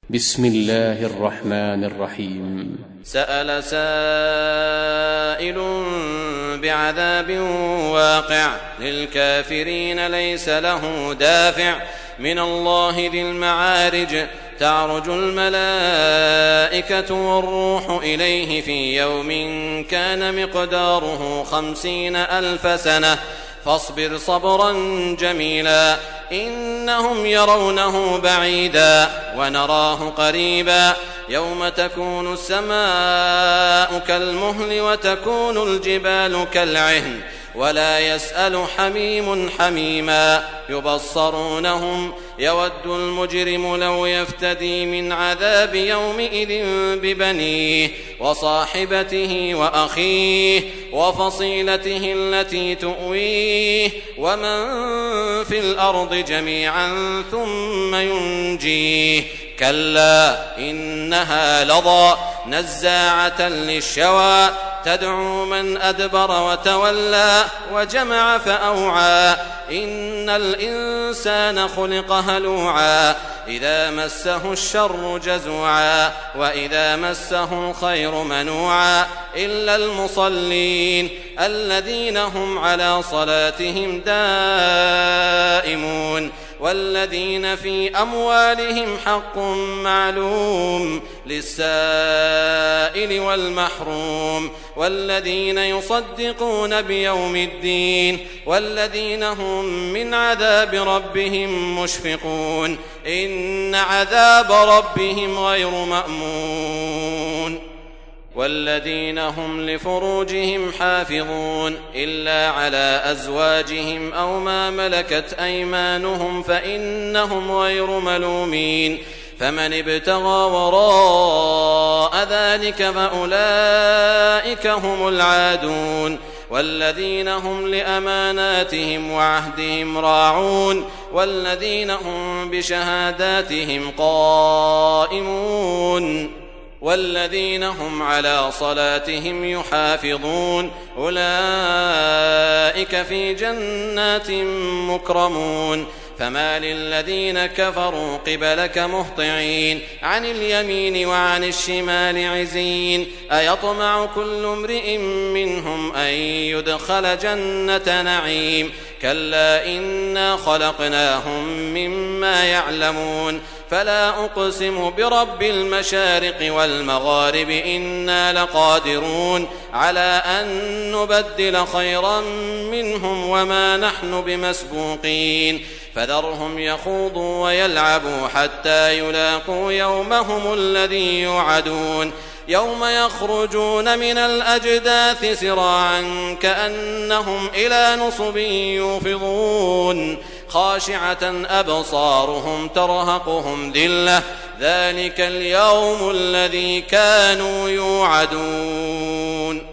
بسم الله الرحمن الرحيم. سأل سائل بعذاب واقع للكافرين ليس له دافع من الله ذي المعارج تعرج الملائكة والروح إليه في يوم كان مقداره 50,000 سنة فاصبر صبرا جميلا إنهم يرونه بعيدا ونراه قريبا يوم تكون السماء كالمهل وتكون الجبال كالعهن ولا يسأل حميم حميما يبصرونهم يود المجرم لو يفتدي من عذاب يومئذ ببنيه وصاحبته وأخيه وفصيلته التي تؤويه ومن في الأرض جميعا ثم ينجيه كلا إنها لظى نزاعة للشوى تدعو من أدبر وتولى وجمع فأوعى إن الإنسان خلق هلوعا إذا مسه الشر جزوعا وإذا مسه الخير منوعا إلا المصلين الذين هم على صلاتهم دائمون والذين في أموالهم حق معلوم للسائل والمحروم والذين يصدقون بيوم الدين والذين هم من عذاب ربهم مشفقون إن عذاب ربهم غير مأمون والذين هم لفروجهم حافظون إلا على أزواجهم أو ما ملكت أيمانهم فإنهم غير ملومين فمن ابتغى وراء ذلك فأولئك هم العادون والذين هم لأماناتهم وعهدهم راعون والذين هم بشهاداتهم قائمون والذين هم على صلاتهم يحافظون أولئك في جنات مكرمون فما للذين كفروا قبلك مهطعين عن اليمين وعن الشمال عزين أيطمع كل امرئ منهم أن يدخل جنة نعيم كلا إنا خلقناهم مما يعلمون فلا أقسم برب المشارق والمغارب إنا لقادرون على أن نبدل خيرا منهم وما نحن بمسبوقين فذرهم يخوضوا ويلعبوا حتى يلاقوا يومهم الذي يوعدون يوم يخرجون من الأجداث سراعا كأنهم إلى نصب يوفضون خاشعة أبصارهم ترهقهم ذلة ذلك اليوم الذي كانوا يوعدون